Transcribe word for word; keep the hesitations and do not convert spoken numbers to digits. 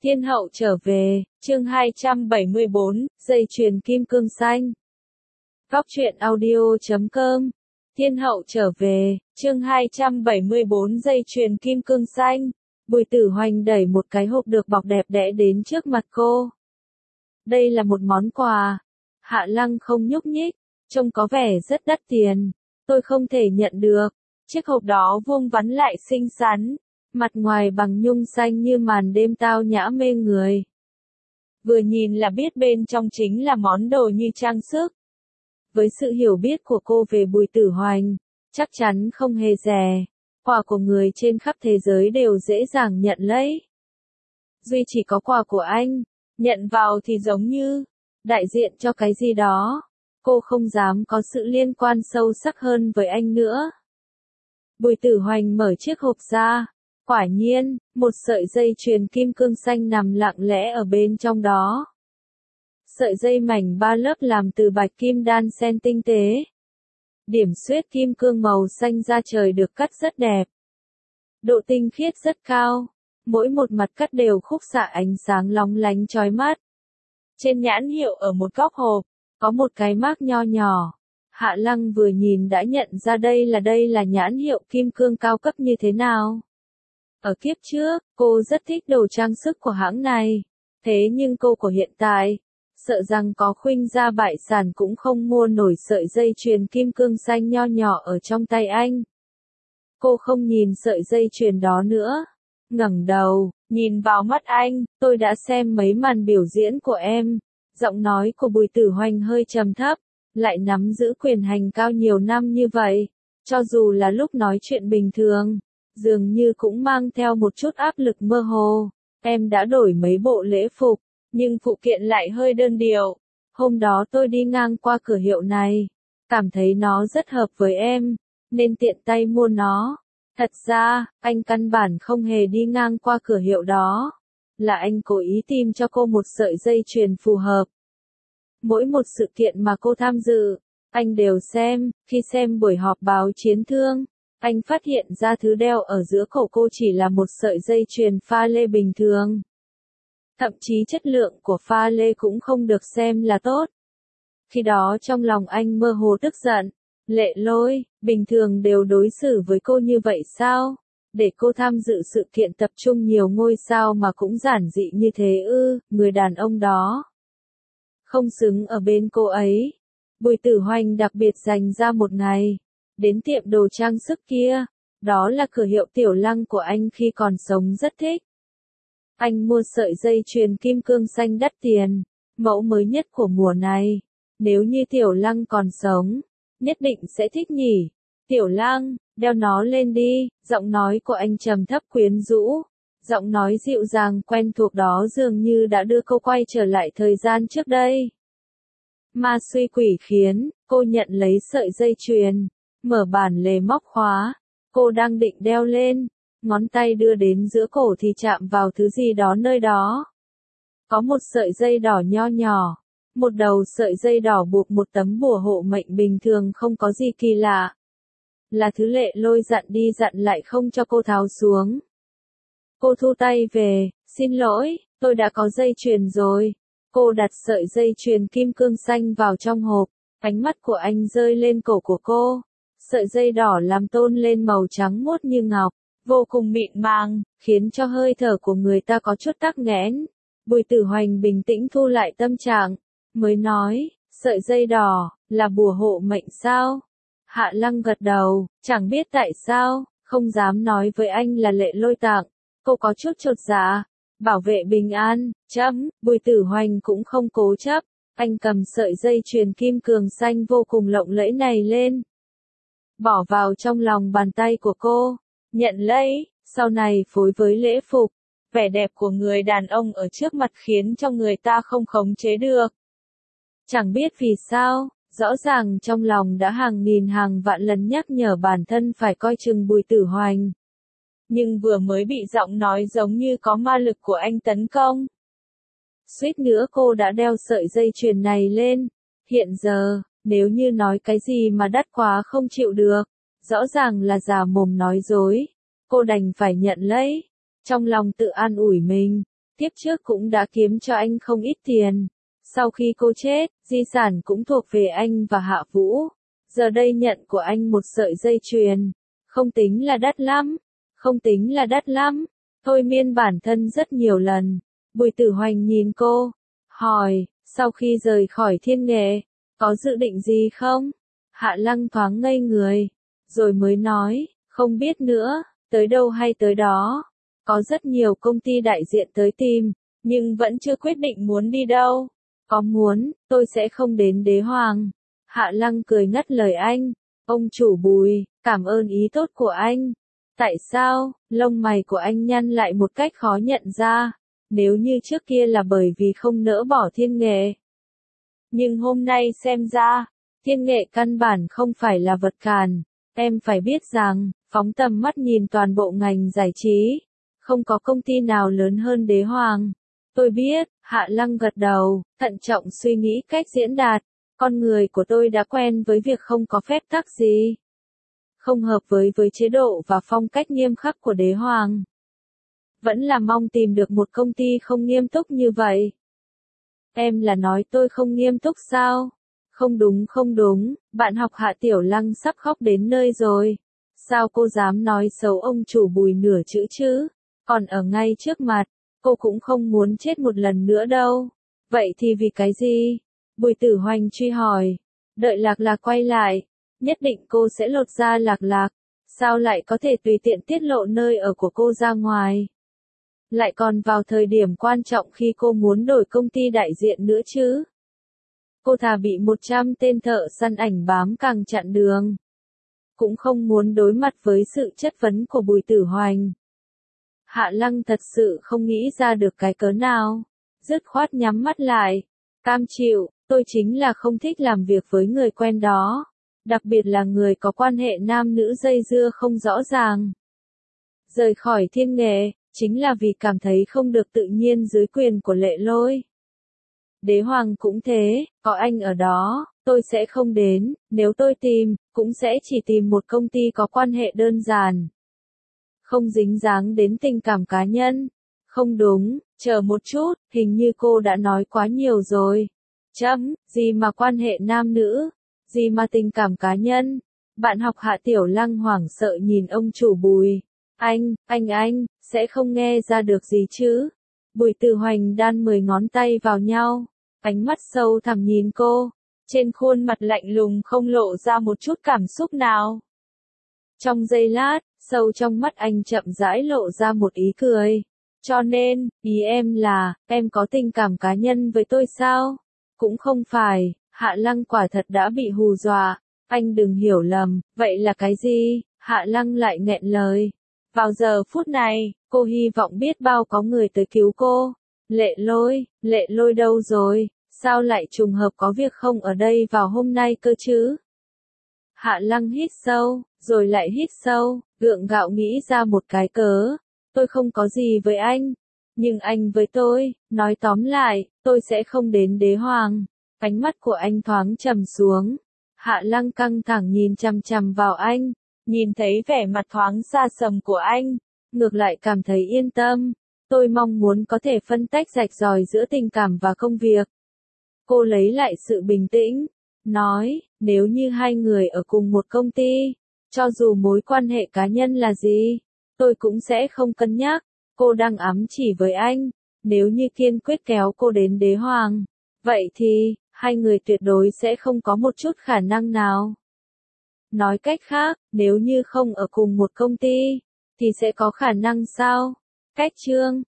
Thiên hậu trở về, chương hai trăm bảy mươi bốn, dây chuyền kim cương xanh. Góc truyện audio chấm com. Thiên hậu trở về, chương hai trăm bảy mươi bốn, dây chuyền kim cương xanh. Bùi Tử Hoành đẩy một cái hộp được bọc đẹp đẽ đến trước mặt cô. Đây là một món quà. Hạ Lăng không nhúc nhích, trông có vẻ rất đắt tiền. Tôi không thể nhận được. Chiếc hộp đó vuông vắn lại xinh xắn. Mặt ngoài bằng nhung xanh như màn đêm tao nhã mê người. Vừa nhìn là biết bên trong chính là món đồ như trang sức. Với sự hiểu biết của cô về Bùi Tử Hoành, chắc chắn không hề rẻ. Quà của người trên khắp thế giới đều dễ dàng nhận lấy. Duy chỉ có quà của anh, nhận vào thì giống như đại diện cho cái gì đó. Cô không dám có sự liên quan sâu sắc hơn với anh nữa. Bùi Tử Hoành mở chiếc hộp ra. Quả nhiên, một sợi dây chuyền kim cương xanh nằm lặng lẽ ở bên trong đó. Sợi dây mảnh ba lớp làm từ bạch kim đan xen tinh tế. Điểm xuyết kim cương màu xanh da trời được cắt rất đẹp. Độ tinh khiết rất cao. Mỗi một mặt cắt đều khúc xạ ánh sáng lóng lánh chói mắt. Trên nhãn hiệu ở một góc hộp, có một cái mác nho nhỏ. Hạ Lăng vừa nhìn đã nhận ra đây là đây là nhãn hiệu kim cương cao cấp như thế nào. Ở kiếp trước, cô rất thích đồ trang sức của hãng này. Thế nhưng cô của hiện tại, sợ rằng có khuynh gia bại sản cũng không mua nổi sợi dây chuyền kim cương xanh nho nhỏ ở trong tay anh. Cô không nhìn sợi dây chuyền đó nữa. Ngẩng đầu, nhìn vào mắt anh, tôi đã xem mấy màn biểu diễn của em. Giọng nói của Bùi Tử Hoành hơi trầm thấp, lại nắm giữ quyền hành cao nhiều năm như vậy. Cho dù là lúc nói chuyện bình thường, dường như cũng mang theo một chút áp lực mơ hồ. Em đã đổi mấy bộ lễ phục, nhưng phụ kiện lại hơi đơn điệu. Hôm đó tôi đi ngang qua cửa hiệu này, cảm thấy nó rất hợp với em, nên tiện tay mua nó. Thật ra, anh căn bản không hề đi ngang qua cửa hiệu đó. Là anh cố ý tìm cho cô một sợi dây chuyền phù hợp. Mỗi một sự kiện mà cô tham dự, anh đều xem. Khi xem buổi họp báo chiến thương, anh phát hiện ra thứ đeo ở giữa cổ cô chỉ là một sợi dây chuyền pha lê bình thường. Thậm chí chất lượng của pha lê cũng không được xem là tốt. Khi đó trong lòng anh mơ hồ tức giận. Lệ Lôi, bình thường đều đối xử với cô như vậy sao? Để cô tham dự sự kiện tập trung nhiều ngôi sao mà cũng giản dị như thế ư, người đàn ông đó không xứng ở bên cô ấy. Bùi Tử Hoành đặc biệt dành ra một ngày, đến tiệm đồ trang sức kia, đó là cửa hiệu Tiểu Lăng của anh khi còn sống rất thích. Anh mua sợi dây chuyền kim cương xanh đắt tiền, mẫu mới nhất của mùa này. Nếu như Tiểu Lăng còn sống, nhất định sẽ thích nhỉ. Tiểu Lăng, đeo nó lên đi. Giọng nói của anh trầm thấp quyến rũ. Giọng nói dịu dàng quen thuộc đó dường như đã đưa cô quay trở lại thời gian trước đây. Ma suy quỷ khiến, cô nhận lấy sợi dây chuyền, mở bản lề móc khóa. Cô đang định đeo lên, ngón tay đưa đến giữa cổ thì chạm vào thứ gì đó nơi đó. Có một sợi dây đỏ nho nhỏ. Một đầu sợi dây đỏ buộc một tấm bùa hộ mệnh bình thường không có gì kỳ lạ. Là thứ Lệ Lôi dặn đi dặn lại không cho cô tháo xuống. Cô thu tay về, xin lỗi, tôi đã có dây chuyền rồi. Cô đặt sợi dây chuyền kim cương xanh vào trong hộp, ánh mắt của anh rơi lên cổ của cô. Sợi dây đỏ làm tôn lên màu trắng muốt như ngọc, vô cùng mịn màng, khiến cho hơi thở của người ta có chút tắc nghẽn. Bùi Tử Hoành bình tĩnh thu lại tâm trạng, mới nói, sợi dây đỏ, là bùa hộ mệnh sao? Hạ Lăng gật đầu, chẳng biết tại sao, không dám nói với anh là Lệ Lôi tặng. Cô có chút chột dạ, bảo vệ bình an, chấm. Bùi Tử Hoành cũng không cố chấp, anh cầm sợi dây chuyền kim cương xanh vô cùng lộng lẫy này lên, bỏ vào trong lòng bàn tay của cô, nhận lấy. Sau này phối với lễ phục, vẻ đẹp của người đàn ông ở trước mặt khiến cho người ta không khống chế được. Chẳng biết vì sao, rõ ràng trong lòng đã hàng nghìn hàng vạn lần nhắc nhở bản thân phải coi chừng Bùi Tử Hoành. Nhưng vừa mới bị giọng nói giống như có ma lực của anh tấn công. Suýt nữa cô đã đeo sợi dây chuyền này lên. Hiện giờ, nếu như nói cái gì mà đắt quá không chịu được, rõ ràng là già mồm nói dối. Cô đành phải nhận lấy. Trong lòng tự an ủi mình, tiếp trước cũng đã kiếm cho anh không ít tiền. Sau khi cô chết, di sản cũng thuộc về anh và Hạ Vũ. Giờ đây nhận của anh một sợi dây chuyền. Không tính là đắt lắm. Không tính là đắt lắm. Thôi miên bản thân rất nhiều lần. Bùi Tử Hoành nhìn cô. Hỏi, sau khi rời khỏi Thiên Nghệ, có dự định gì không? Hạ Lăng thoáng ngây người. Rồi mới nói, không biết nữa, tới đâu hay tới đó. Có rất nhiều công ty đại diện tới tìm, nhưng vẫn chưa quyết định muốn đi đâu. Có muốn, tôi sẽ không đến Đế Hoàng. Hạ Lăng cười ngắt lời anh. Ông chủ Bùi, cảm ơn ý tốt của anh. Tại sao? Lông mày của anh nhăn lại một cách khó nhận ra. Nếu như trước kia là bởi vì không nỡ bỏ Thiên Nghệ. Nhưng hôm nay xem ra, Thiên Nghệ căn bản không phải là vật cản. Em phải biết rằng, phóng tầm mắt nhìn toàn bộ ngành giải trí, không có công ty nào lớn hơn Đế Hoàng. Tôi biết, Hạ Lăng gật đầu, thận trọng suy nghĩ cách diễn đạt. Con người của tôi đã quen với việc không có phép tắc gì. Không hợp với với chế độ và phong cách nghiêm khắc của Đế Hoàng. Vẫn là mong tìm được một công ty không nghiêm túc như vậy. Em là nói tôi không nghiêm túc sao? Không đúng không đúng, bạn học Hạ Tiểu Lăng sắp khóc đến nơi rồi. Sao cô dám nói xấu ông chủ Bùi nửa chữ chứ? Còn ở ngay trước mặt, cô cũng không muốn chết một lần nữa đâu. Vậy thì vì cái gì? Bùi Tử Hoành truy hỏi. Đợi Lạc Lạc quay lại, nhất định cô sẽ lột ra Lạc Lạc. Sao lại có thể tùy tiện tiết lộ nơi ở của cô ra ngoài? Lại còn vào thời điểm quan trọng khi cô muốn đổi công ty đại diện nữa chứ? Cô thà bị một trăm tên thợ săn ảnh bám càng chặn đường. Cũng không muốn đối mặt với sự chất vấn của Bùi Tử Hoành. Hạ Lăng thật sự không nghĩ ra được cái cớ nào. Dứt khoát nhắm mắt lại. Cam chịu, tôi chính là không thích làm việc với người quen đó. Đặc biệt là người có quan hệ nam nữ dây dưa không rõ ràng. Rời khỏi Thiên Nghệ, chính là vì cảm thấy không được tự nhiên dưới quyền của Lệ Lôi. Đế Hoàng cũng thế, có anh ở đó, tôi sẽ không đến, nếu tôi tìm, cũng sẽ chỉ tìm một công ty có quan hệ đơn giản. Không dính dáng đến tình cảm cá nhân. Không đúng, chờ một chút, hình như cô đã nói quá nhiều rồi. Chấm, gì mà quan hệ nam nữ, gì mà tình cảm cá nhân. Bạn học Hạ Tiểu Lăng hoảng sợ nhìn ông chủ Bùi. Anh, anh anh, sẽ không nghe ra được gì chứ? Bùi Tử Hoành đan mười ngón tay vào nhau, ánh mắt sâu thẳm nhìn cô, trên khuôn mặt lạnh lùng không lộ ra một chút cảm xúc nào. Trong giây lát, sâu trong mắt anh chậm rãi lộ ra một ý cười. Cho nên, ý em là, em có tình cảm cá nhân với tôi sao? Cũng không phải, Hạ Lăng quả thật đã bị hù dọa. Anh đừng hiểu lầm, vậy là cái gì? Hạ Lăng lại nghẹn lời. Vào giờ phút này, cô hy vọng biết bao có người tới cứu cô. Lệ Lôi, Lệ Lôi đâu rồi? Sao lại trùng hợp có việc không ở đây vào hôm nay cơ chứ? Hạ Lăng hít sâu, rồi lại hít sâu, gượng gạo nghĩ ra một cái cớ. Tôi không có gì với anh, nhưng anh với tôi, nói tóm lại, tôi sẽ không đến Đế Hoàng. Ánh mắt của anh thoáng trầm xuống. Hạ Lăng căng thẳng nhìn chằm chằm vào anh, nhìn thấy vẻ mặt thoáng xa sầm của anh, ngược lại cảm thấy yên tâm. Tôi mong muốn có thể phân tách rạch ròi giữa tình cảm và công việc. Cô lấy lại sự bình tĩnh, nói, nếu như hai người ở cùng một công ty, cho dù mối quan hệ cá nhân là gì, tôi cũng sẽ không cân nhắc. Cô đang ám chỉ với anh, nếu như kiên quyết kéo cô đến Đế Hoàng, vậy thì, hai người tuyệt đối sẽ không có một chút khả năng nào. Nói cách khác, nếu như không ở cùng một công ty, thì sẽ có khả năng sao? Cách chương